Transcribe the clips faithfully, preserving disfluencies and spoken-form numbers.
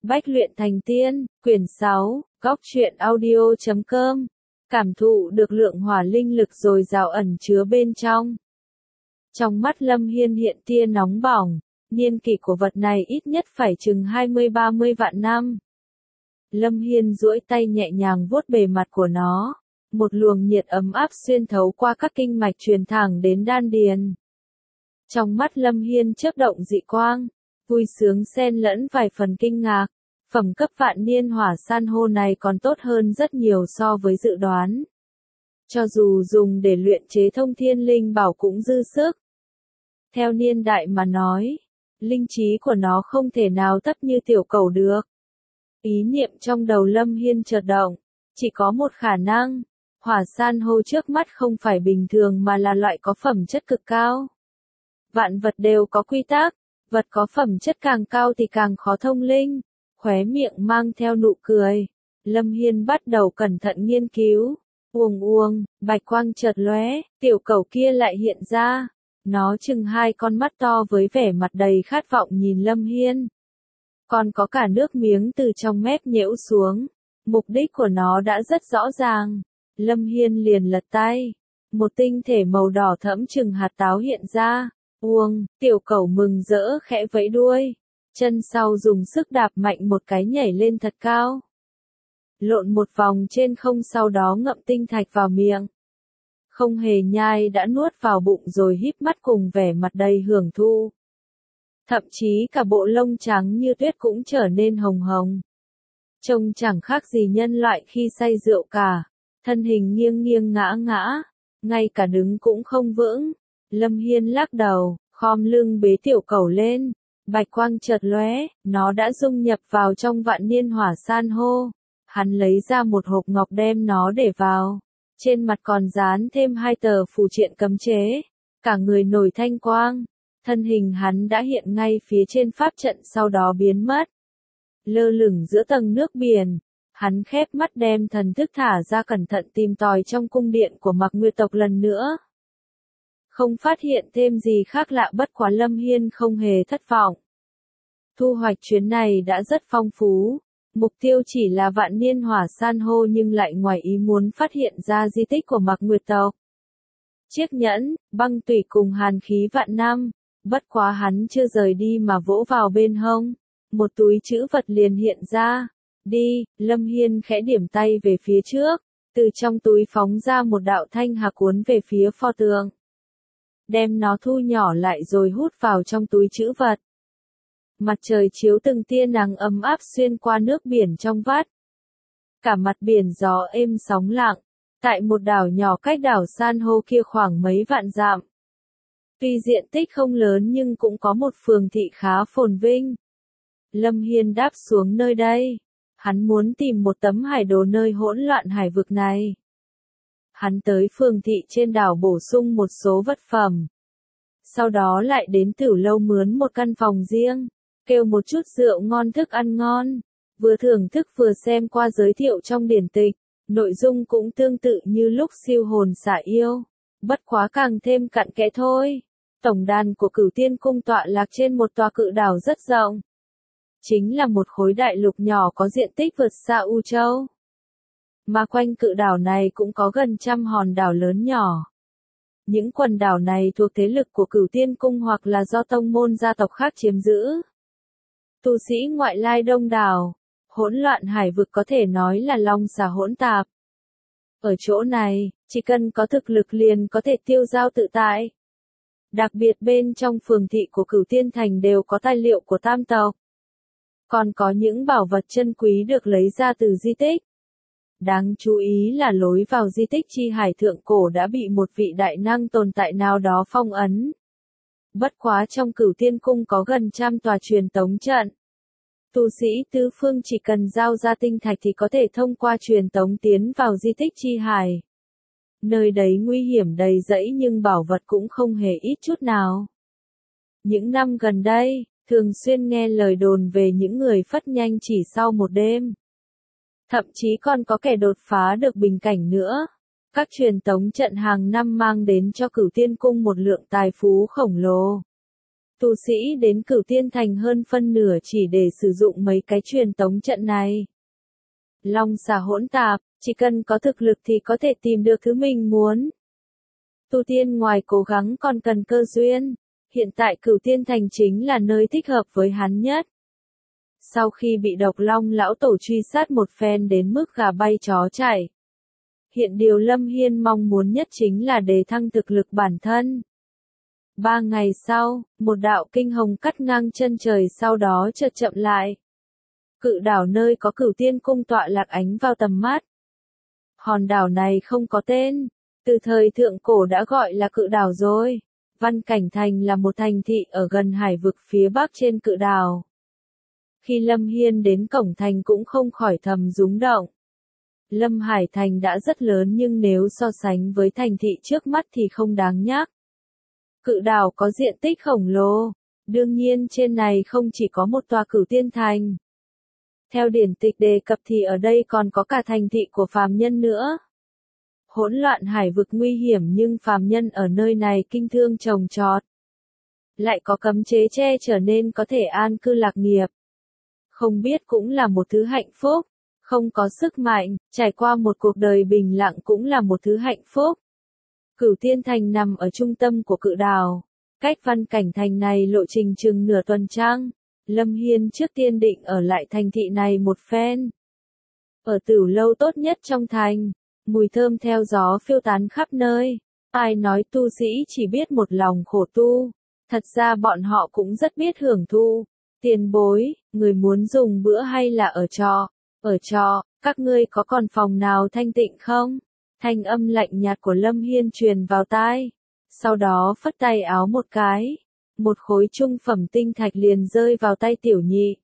Bách luyện thành tiên, quyển sáu, góc truyện audio chấm com. Cảm thụ được lượng hỏa linh lực dồi dào ẩn chứa bên trong. Trong mắt Lâm Hiên hiện tia nóng bỏng, niên kỷ của vật này ít nhất phải chừng hai mươi ba mươi vạn năm. Lâm Hiên duỗi tay nhẹ nhàng vuốt bề mặt của nó, một luồng nhiệt ấm áp xuyên thấu qua các kinh mạch truyền thẳng đến đan điền. Trong mắt Lâm Hiên chớp động dị quang, vui sướng xen lẫn vài phần kinh ngạc. Phẩm cấp vạn niên hỏa san hô này còn tốt hơn rất nhiều so với dự đoán. Cho dù dùng để luyện chế thông thiên linh bảo cũng dư sức. Theo niên đại mà nói, linh trí của nó không thể nào thấp như tiểu cẩu được. Ý niệm trong đầu Lâm Hiên chợt động, chỉ có một khả năng, hỏa san hô trước mắt không phải bình thường mà là loại có phẩm chất cực cao. Vạn vật đều có quy tắc, vật có phẩm chất càng cao thì càng khó thông linh. Khóe miệng mang theo nụ cười, Lâm Hiên bắt đầu cẩn thận nghiên cứu. Uông uông, bạch quang chợt lóe, tiểu cẩu kia lại hiện ra. Nó chừng hai con mắt to với vẻ mặt đầy khát vọng nhìn Lâm Hiên. Còn có cả nước miếng từ trong mép nhễu xuống. Mục đích của nó đã rất rõ ràng. Lâm Hiên liền lật tay. Một tinh thể màu đỏ thẫm chừng hạt táo hiện ra. Uông, tiểu cẩu mừng rỡ khẽ vẫy đuôi. Chân sau dùng sức đạp mạnh một cái nhảy lên thật cao. Lộn một vòng trên không sau đó ngậm tinh thạch vào miệng. Không hề nhai đã nuốt vào bụng rồi híp mắt cùng vẻ mặt đầy hưởng thụ. Thậm chí cả bộ lông trắng như tuyết cũng trở nên hồng hồng. Trông chẳng khác gì nhân loại khi say rượu cả. Thân hình nghiêng nghiêng ngã ngã. Ngay cả đứng cũng không vững. Lâm Hiên lắc đầu, khom lưng bế tiểu cẩu lên. Bạch quang chợt lóe, nó đã dung nhập vào trong vạn niên hỏa san hô. Hắn lấy ra một hộp ngọc đem nó để vào. Trên mặt còn dán thêm hai tờ phù triện cấm chế. Cả người nổi thanh quang. Thân hình hắn đã hiện ngay phía trên pháp trận sau đó biến mất. Lơ lửng giữa tầng nước biển. Hắn khép mắt đem thần thức thả ra cẩn thận tìm tòi trong cung điện của Mạc Nguyệt tộc lần nữa. Không phát hiện thêm gì khác lạ bất quá Lâm Hiên không hề thất vọng. Thu hoạch chuyến này đã rất phong phú. Mục tiêu chỉ là vạn niên hỏa san hô nhưng lại ngoài ý muốn phát hiện ra di tích của Mạc Nguyệt tộc. Chiếc nhẫn, băng tủy cùng hàn khí vạn năm. Bất quá hắn chưa rời đi mà vỗ vào bên hông. Một túi trữ vật liền hiện ra. Đi, Lâm Hiên khẽ điểm tay về phía trước. Từ trong túi phóng ra một đạo thanh hà cuốn về phía pho tượng. Đem nó thu nhỏ lại rồi hút vào trong túi trữ vật. Mặt trời chiếu từng tia nắng ấm áp xuyên qua nước biển trong vắt. Cả mặt biển gió êm sóng lặng, tại một đảo nhỏ cách đảo san hô kia khoảng mấy vạn dặm. Tuy diện tích không lớn nhưng cũng có một phường thị khá phồn vinh. Lâm Hiên đáp xuống nơi đây. Hắn muốn tìm một tấm hải đồ nơi hỗn loạn hải vực này. Hắn tới phường thị trên đảo bổ sung một số vật phẩm. Sau đó lại đến Tửu Lâu mướn một căn phòng riêng, kêu một chút rượu ngon thức ăn ngon, vừa thưởng thức vừa xem qua giới thiệu trong điển tịch, nội dung cũng tương tự như lúc siêu hồn xả yêu, bất quá càng thêm cặn kẽ thôi. Tổng đàn của Cửu Tiên Cung tọa lạc trên một tòa cự đảo rất rộng. Chính là một khối đại lục nhỏ có diện tích vượt xa U Châu. Mà quanh cự đảo này cũng có gần trăm hòn đảo lớn nhỏ. Những quần đảo này thuộc thế lực của Cửu Tiên Cung hoặc là do tông môn gia tộc khác chiếm giữ. Tu sĩ ngoại lai đông đảo, hỗn loạn hải vực có thể nói là long xà hỗn tạp. Ở chỗ này, chỉ cần có thực lực liền có thể tiêu dao tự tại. Đặc biệt bên trong phường thị của Cửu Tiên Thành đều có tài liệu của tam tộc. Còn có những bảo vật chân quý được lấy ra từ di tích. Đáng chú ý là lối vào di tích Chi Hải thượng cổ đã bị một vị đại năng tồn tại nào đó phong ấn. Bất quá trong Cửu Tiên Cung có gần trăm tòa truyền tống trận. Tu sĩ tứ phương chỉ cần giao ra tinh thạch thì có thể thông qua truyền tống tiến vào di tích Chi Hải. Nơi đấy nguy hiểm đầy rẫy nhưng bảo vật cũng không hề ít chút nào. Những năm gần đây, thường xuyên nghe lời đồn về những người phất nhanh chỉ sau một đêm. Thậm chí còn có kẻ đột phá được bình cảnh nữa. Các truyền tống trận hàng năm mang đến cho Cửu Tiên Cung một lượng tài phú khổng lồ. Tu sĩ đến Cửu Tiên Thành hơn phân nửa chỉ để sử dụng mấy cái truyền tống trận này. Long xà hỗn tạp, chỉ cần có thực lực thì có thể tìm được thứ mình muốn. Tu tiên ngoài cố gắng còn cần cơ duyên. Hiện tại Cửu Tiên Thành chính là nơi thích hợp với hắn nhất. Sau khi bị độc long lão tổ truy sát một phen đến mức gà bay chó chạy. Hiện điều Lâm Hiên mong muốn nhất chính là đề thăng thực lực bản thân. Ba ngày sau, một đạo kinh hồng cắt ngang chân trời sau đó chợt chậm lại. Cự đảo nơi có Cửu Tiên cung tọa lạc ánh vào tầm mắt. Hòn đảo này không có tên, từ thời thượng cổ đã gọi là cự đảo rồi. Văn Cảnh Thành là một thành thị ở gần hải vực phía bắc trên cự đảo. Khi Lâm Hiên đến cổng thành cũng không khỏi thầm rúng động. Lâm Hải Thành đã rất lớn nhưng nếu so sánh với thành thị trước mắt thì không đáng nhắc. Cự đảo có diện tích khổng lồ, đương nhiên trên này không chỉ có một tòa Cửu Tiên Thành. Theo điển tịch đề cập thì ở đây còn có cả thành thị của phàm nhân nữa. Hỗn loạn hải vực nguy hiểm nhưng phàm nhân ở nơi này kinh thương trồng trọt. Lại có cấm chế che trở nên có thể an cư lạc nghiệp. Không biết cũng là một thứ hạnh phúc, không có sức mạnh, trải qua một cuộc đời bình lặng cũng là một thứ hạnh phúc. Cửu Tiên Thành nằm ở trung tâm của cự đảo, cách Văn Cảnh Thành này lộ trình chừng nửa tuần trăng. Lâm Hiên trước tiên định ở lại thành thị này một phen. Ở tửu lâu tốt nhất trong thành, mùi thơm theo gió phiêu tán khắp nơi. Ai nói tu sĩ chỉ biết một lòng khổ tu, thật ra bọn họ cũng rất biết hưởng thụ. Tiền bối, người muốn dùng bữa hay là ở trọ? Ở trọ, các ngươi có còn phòng nào thanh tịnh không? Thanh âm lạnh nhạt của Lâm Hiên truyền vào tai. Sau đó phất tay áo một cái. Một khối trung phẩm tinh thạch liền rơi vào tay tiểu nhị.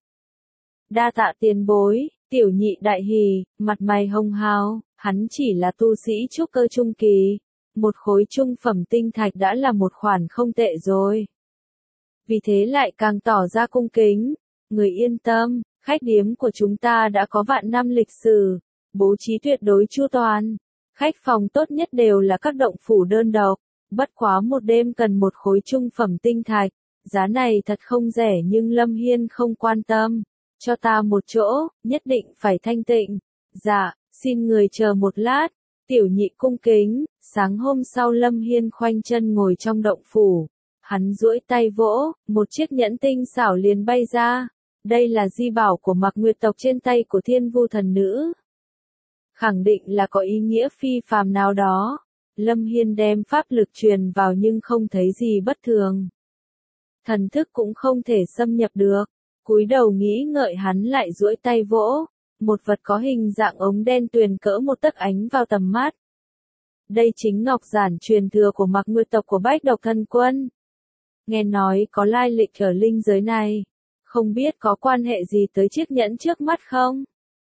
Đa tạ tiền bối, tiểu nhị đại hỉ, mặt mày hồng hào, hắn chỉ là tu sĩ trúc cơ trung kỳ. Một khối trung phẩm tinh thạch đã là một khoản không tệ rồi. Vì thế lại càng tỏ ra cung kính. Người yên tâm, khách điếm của chúng ta đã có vạn năm lịch sử, bố trí tuyệt đối chu toàn. Khách phòng tốt nhất đều là các động phủ đơn độc. Bất quá một đêm cần một khối trung phẩm tinh thạch, giá này thật không rẻ nhưng Lâm Hiên không quan tâm. Cho ta một chỗ, nhất định phải thanh tịnh. Dạ, xin người chờ một lát. Tiểu nhị cung kính, sáng hôm sau Lâm Hiên khoanh chân ngồi trong động phủ. Hắn duỗi tay vỗ, một chiếc nhẫn tinh xảo liền bay ra. Đây là di bảo của Mạc Nguyệt tộc trên tay của Thiên Vu thần nữ. Khẳng định là có ý nghĩa phi phàm nào đó. Lâm Hiên đem pháp lực truyền vào nhưng không thấy gì bất thường. Thần thức cũng không thể xâm nhập được. Cúi đầu nghĩ ngợi hắn lại duỗi tay vỗ. Một vật có hình dạng ống đen tuyền cỡ một tấc ánh vào tầm mắt. Đây chính ngọc giản truyền thừa của Mạc Nguyệt tộc của Bách Độc Thần Quân. Nghe nói có lai lịch ở linh giới này. Không biết có quan hệ gì tới chiếc nhẫn trước mắt không?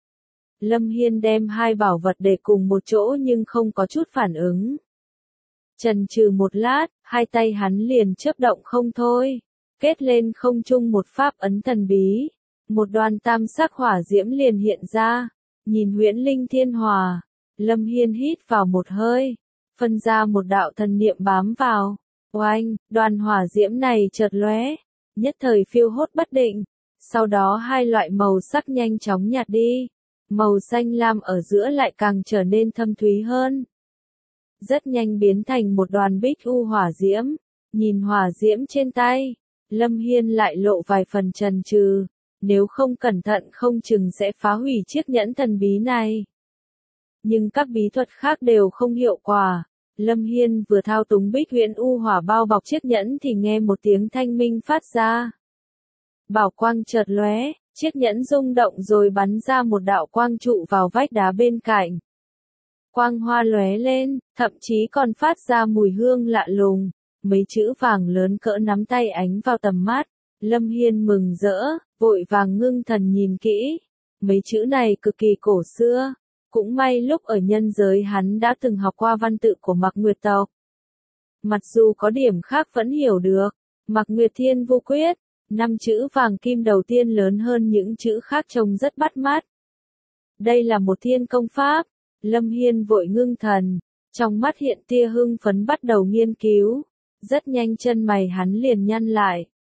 Lâm Hiên đem hai bảo vật để cùng một chỗ nhưng không có chút phản ứng. Chần chừ một lát, hai tay hắn liền chớp động không thôi. Kết lên không trung một pháp ấn thần bí. Một đoàn tam sắc hỏa diễm liền hiện ra. Nhìn huyễn linh thiên hòa. Lâm Hiên hít vào một hơi. Phân ra một đạo thần niệm bám vào. Oanh, đoàn hỏa diễm này chợt lóe. Nhất thời phiêu hốt bất định. Sau đó hai loại màu sắc nhanh chóng nhạt đi. Màu xanh lam ở giữa lại càng trở nên thâm thúy hơn. Rất nhanh biến thành một đoàn bích u hỏa diễm. Nhìn hỏa diễm trên tay, Lâm Hiên lại lộ vài phần chần chừ. Nếu không cẩn thận không chừng sẽ phá hủy chiếc nhẫn thần bí này. Nhưng các bí thuật khác đều không hiệu quả. Lâm Hiên vừa thao túng bích huyễn u hỏa bao bọc chiếc nhẫn thì nghe một tiếng thanh minh phát ra. Bảo quang chợt lóe, chiếc nhẫn rung động rồi bắn ra một đạo quang trụ vào vách đá bên cạnh. Quang hoa lóe lên, thậm chí còn phát ra mùi hương lạ lùng, mấy chữ vàng lớn cỡ nắm tay ánh vào tầm mắt. Lâm Hiên mừng rỡ, vội vàng ngưng thần nhìn kỹ. Mấy chữ này cực kỳ cổ xưa. Cũng may lúc ở nhân giới hắn đã từng học qua văn tự của Mạc Nguyệt tộc. Mặc dù có điểm khác vẫn hiểu được. Mạc Nguyệt Thiên Vu Quyết, năm chữ vàng kim đầu tiên lớn hơn những chữ khác trông rất bắt mắt. Đây là một thiên công pháp. Lâm Hiên vội ngưng thần, trong mắt hiện tia hưng phấn bắt đầu nghiên cứu. Rất nhanh chân mày hắn liền nhăn lại.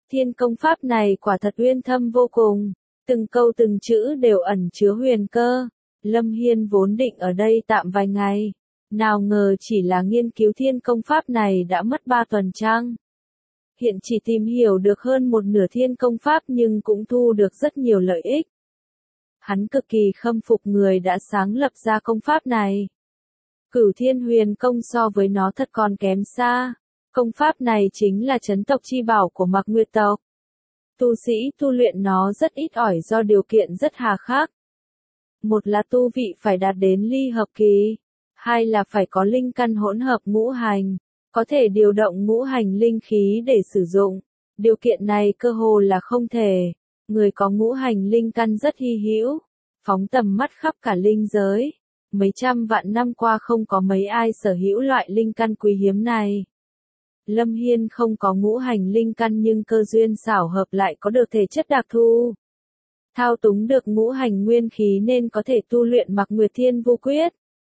Thiên công pháp này quả thật uyên thâm vô cùng, từng câu từng chữ đều ẩn chứa huyền cơ. Lâm Hiên vốn định ở đây tạm vài ngày, nào ngờ chỉ là nghiên cứu thiên công pháp này đã mất ba tuần trăng. Hiện chỉ tìm hiểu được hơn một nửa thiên công pháp nhưng cũng thu được rất nhiều lợi ích. Hắn cực kỳ khâm phục người đã sáng lập ra công pháp này. Cửu Thiên Huyền Công so với nó thật còn kém xa. Công pháp này chính là chấn tộc chi bảo của Mạc Nguyệt tộc. Tu sĩ tu luyện nó rất ít ỏi do điều kiện rất hà khắc. Một là tu vị phải đạt đến ly hợp kỳ, hai là phải có linh căn hỗn hợp ngũ hành, có thể điều động ngũ hành linh khí để sử dụng. Điều kiện này cơ hồ là không thể. Người có ngũ hành linh căn rất hy hữu, phóng tầm mắt khắp cả linh giới. Mấy trăm vạn năm qua không có mấy ai sở hữu loại linh căn quý hiếm này. Lâm Hiên không có ngũ hành linh căn nhưng cơ duyên xảo hợp lại có được thể chất đặc thù. Thao túng được ngũ hành nguyên khí nên có thể tu luyện Mạc Nguyệt Thiên Vu Quyết.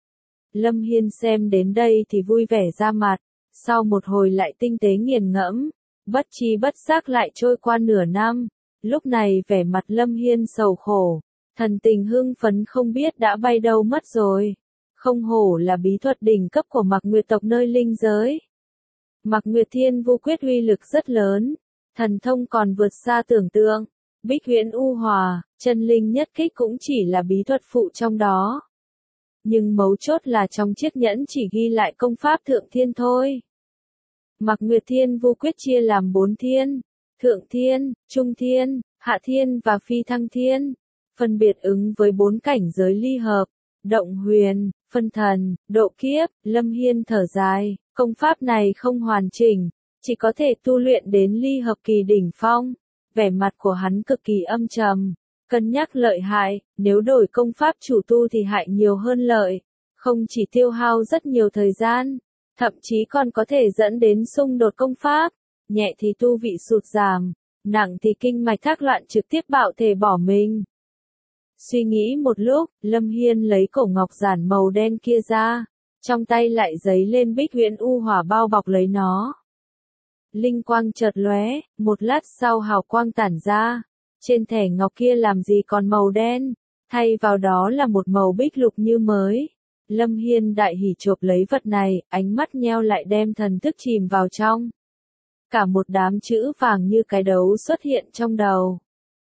Lâm Hiên xem đến đây thì vui vẻ ra mặt, sau một hồi lại tinh tế nghiền ngẫm, bất chi bất giác lại trôi qua nửa năm. Lúc này vẻ mặt Lâm Hiên sầu khổ, thần tình hưng phấn không biết đã bay đâu mất rồi. Không hổ là bí thuật đỉnh cấp của Mạc Nguyệt tộc nơi linh giới. Mạc Nguyệt Thiên Vu Quyết uy lực rất lớn, thần thông còn vượt xa tưởng tượng. Bích Huyễn U Hòa, chân linh nhất kích cũng chỉ là bí thuật phụ trong đó. Nhưng mấu chốt là trong chiếc nhẫn chỉ ghi lại công pháp thượng thiên thôi. Mạc Nguyệt Thiên Vu Quyết chia làm bốn thiên, thượng thiên, trung thiên, hạ thiên và phi thăng thiên, phân biệt ứng với bốn cảnh giới ly hợp, động huyền, phân thần, độ kiếp. Lâm Hiên thở dài, công pháp này không hoàn chỉnh, chỉ có thể tu luyện đến ly hợp kỳ đỉnh phong. Vẻ mặt của hắn cực kỳ âm trầm, cân nhắc lợi hại, nếu đổi công pháp chủ tu thì hại nhiều hơn lợi, không chỉ tiêu hao rất nhiều thời gian, thậm chí còn có thể dẫn đến xung đột công pháp, nhẹ thì tu vị sụt giảm, nặng thì kinh mạch thác loạn trực tiếp bạo thể bỏ mình. Suy nghĩ một lúc, Lâm Hiên lấy cổ ngọc giản màu đen kia ra, trong tay lại giấy lên Bích Huyễn U Hỏa bao bọc lấy nó. Linh quang chợt lóe, một lát sau hào quang tản ra, trên thẻ ngọc kia làm gì còn màu đen, thay vào đó là một màu bích lục như mới. Lâm Hiên đại hỉ chộp lấy vật này, ánh mắt nheo lại đem thần thức chìm vào trong. Cả một đám chữ vàng như cái đấu xuất hiện trong đầu.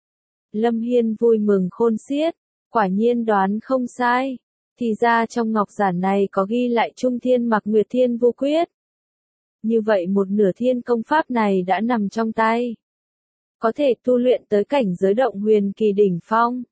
Lâm Hiên vui mừng khôn xiết, quả nhiên đoán không sai, thì ra trong ngọc giản này có ghi lại Trung Thiên Mạc Nguyệt Thiên Vu Quyết. Như vậy một nửa thiên công pháp này đã nằm trong tay. Có thể tu luyện tới cảnh giới động huyền kỳ đỉnh phong.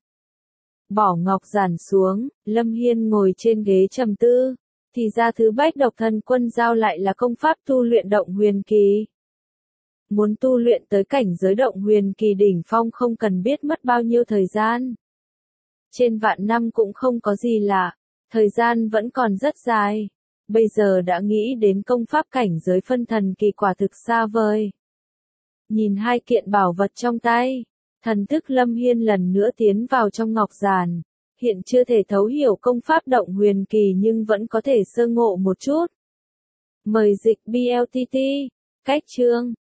Bỏ ngọc giản xuống, Lâm Hiên ngồi trên ghế trầm tư. Thì ra thứ Bách Độc Thần Quân giao lại là công pháp tu luyện động huyền kỳ. Muốn tu luyện tới cảnh giới động huyền kỳ đỉnh phong không cần biết mất bao nhiêu thời gian. Trên vạn năm cũng không có gì lạ, thời gian vẫn còn rất dài. Bây giờ đã nghĩ đến công pháp cảnh giới phân thần kỳ quả thực xa vời. Nhìn hai kiện bảo vật trong tay, thần thức Lâm Hiên lần nữa tiến vào trong ngọc giản. Hiện chưa thể thấu hiểu công pháp động huyền kỳ nhưng vẫn có thể sơ ngộ một chút. Mời dịch B L T T, cách chương.